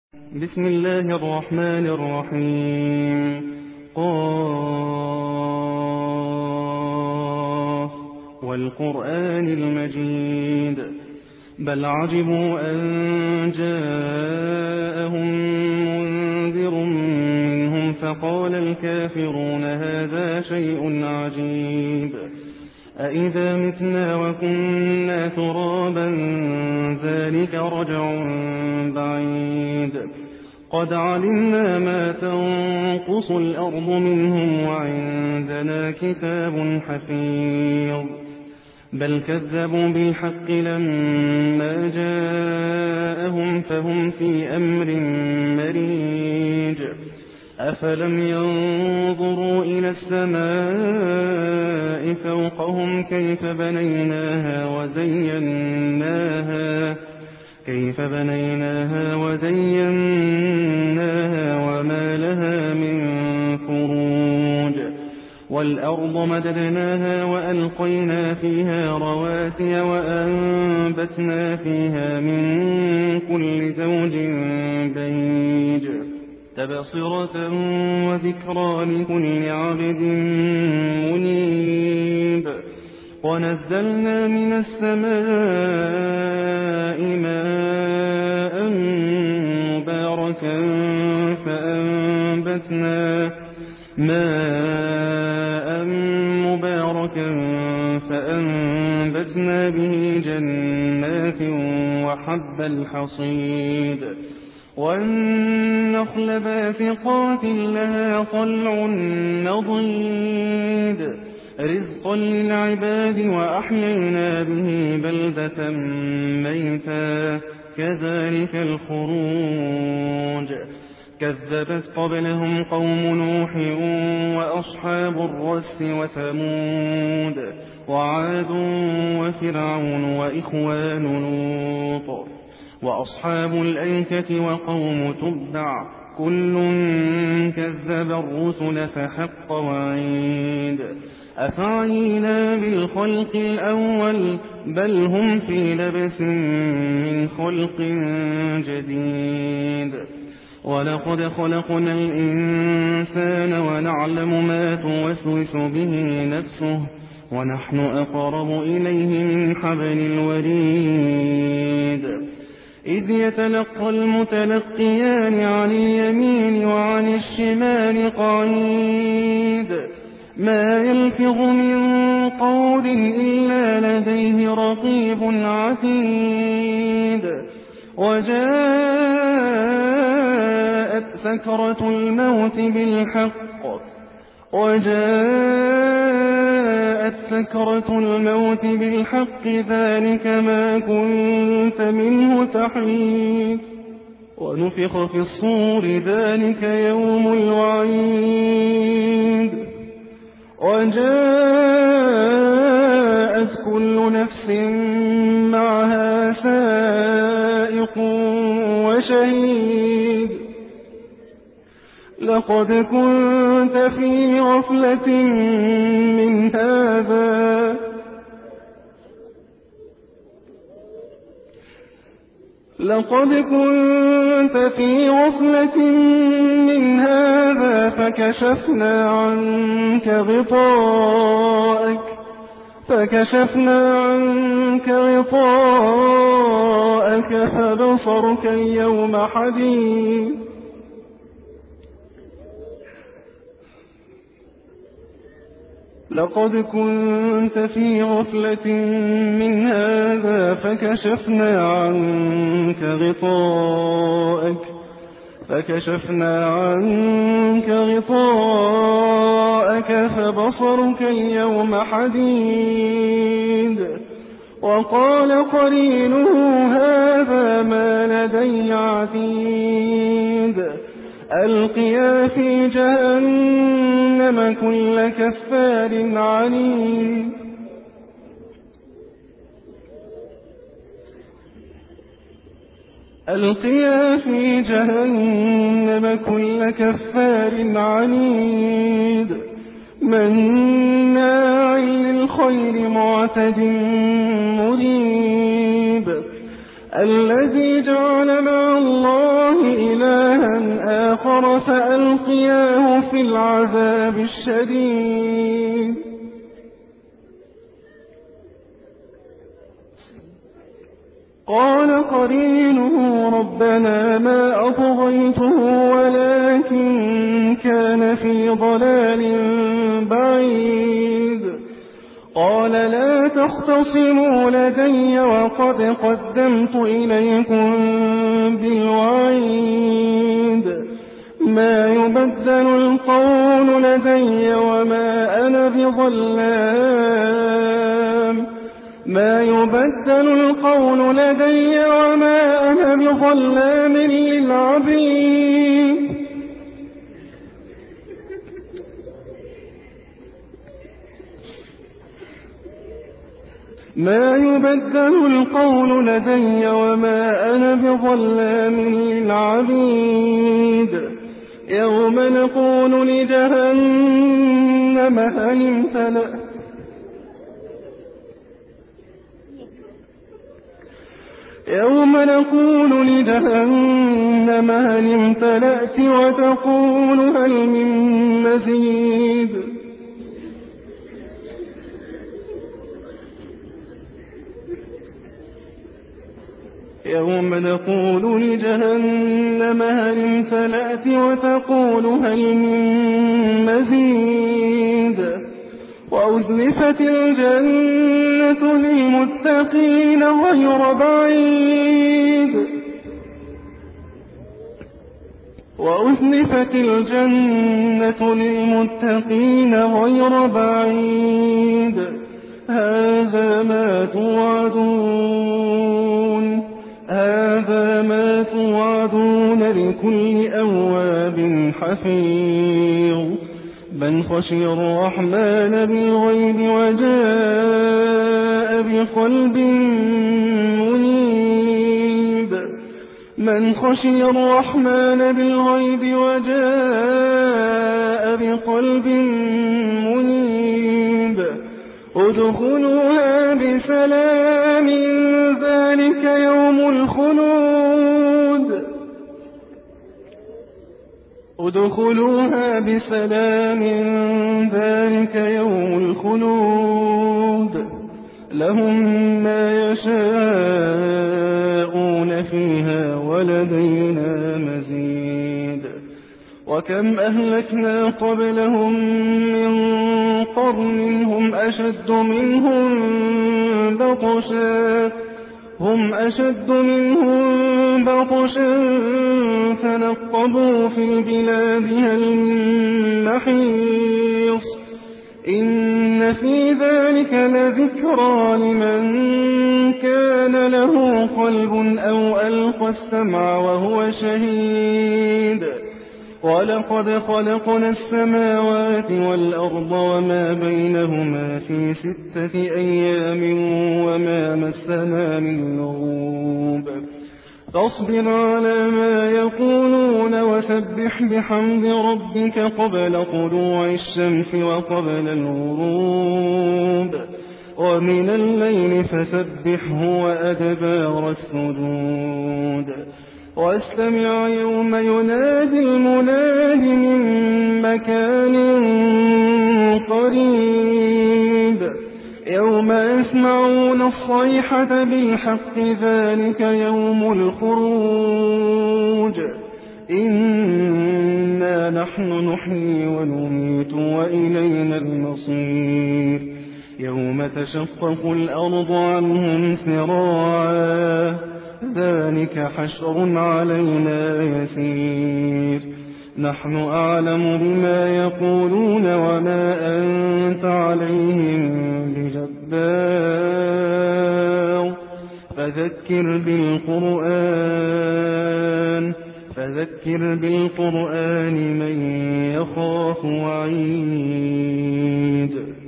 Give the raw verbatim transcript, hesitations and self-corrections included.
بسم الله الرحمن الرحيم. قاف والقرآن المجيد بل عجبوا أن جاءهم منذر منهم فقال الكافرون هذا شيء عجيب أإذا متنا وكنا ترابا ذلك رجع بعيد قد علمنا ما تنقص الأرض منهم وعندنا كتاب حفيظ بل كذبوا بالحق لما جاءهم فهم في أمر مريج أفلم ينظروا إلى السماء فوقهم كيف بنيناها وزيناها كيف بنيناها وزيناها وما لها من فروج والأرض مددناها وألقينا فيها رواسي وأنبتنا فيها من كل زوج بهيج تبصرة وذكرى لكل عبد منيب ونزلنا من السماء ماء مباركا فأنبتنا ماء مباركا فأنبتنا به جنات وحب الحصيد والنخل باسقات لها طلع نضيد رزقا للعباد وأحيينا به بلدة ميتا كذلك الخروج كذبت قبلهم قوم نوح وأصحاب الرس وثمود وعاد وفرعون وإخوان لوط وأصحاب الأيكة وقوم تبع كل كذب الرسل فحق وعيد أفعينا بالخلق الأول بل هم في لبس من خلق جديد ولقد خلقنا الإنسان ونعلم ما توسوس به نفسه ونحن أقرب إليه من حبل الوريد إذ يتلقى المتلقيان عن اليمين وعن الشمال قعيد ما يلفظ من قول إلا لديه رقيب عتيد وجاءت سكرة الموت بالحق وجاءت سكرة الموت بالحق ذلك ما كنت منه تحيد ونفخ في الصور ذلك يوم الوعيد وجاءت كل نفس معها سائق وشهيد لقد كنت في غفلة من هذا لقد كنت في غفلة من هذا فكشفنا عنك غطاءك فكشفنا عنك غطاءك فبصرك اليوم حديد لقد كنت في غفلة من هذا فكشفنا عنك غطاءك فكشفنا عنك غطاءك فبصرك اليوم حديد وقال قرينه هذا ما لدي عتيد ألقيا في جهنم كل كفار عنيد ألقيا في جهنم كل كفار عنيد مناع للخير معتد مريب الذي جعل مع الله إلها آخر فألقياه في العذاب الشديد قال قرينه ربنا ما أطغيته ولكن كان في ضلال بعيد قال لا تختصموا لدي وقد قدمت إليكم بالوعيد ما يبدل القول لدي وما أنا بظلام ما يبدل القول لدي وما أنا بظلام للعبيد ما يبدل القول لدي وما أنا بظلام للعبيد يوم نقول لجهنم هل امتلأت يوم نقول لجهنم هل امتلأت وتقول هل من مزيد يوم نقول لجهنم هل امتلأت وتقول هل من مزيد وأزلفت الجنة للمتقين غير بعيد وأزلفت الجنة للمتقين غير بعيد هذا ما توعدون هذا ما توعدون لكل أواب حفيظ من خشي الرحمن بالغيب وجاء بقلب منيب من خشي الرحمن بالغيب وجاء بقلب منيب ادخلوها بسلام ذلك يوم الخلود ادخلوها بسلام ذلك يوم الخلود لهم ما يشاءون فيها ولدينا مزيد وكم أهلكنا قبلهم من قرن هم أشد منهم بطشا هم أشد منهم بطشا فنقبوا في البلاد هل من محيص إن في ذلك لذكرى لمن كان له قلب أو ألقى السمع وهو شهيد ولقد خلقنا السماوات والأرض وما بينهما في ستة أيام وما مسنا من لغوب فاصبر على ما يقولون وسبح بحمد ربك قبل طلوع الشمس وقبل الغروب ومن الليل فسبحه وأدبار السجود واستمع يوم ينادي المناد من مكان قريب يوم يسمعون الصيحة بالحق ذلك يوم الخروج إنا نحن نحيي ونميت وإلينا المصير يوم تشقق الأرض عنهم سراعا ذلك حشر علينا يسير نحن أعلم بما يقولون وما أنت عليهم بجبار فذكر بالقرآن فذكر بالقرآن من يخاف وعيد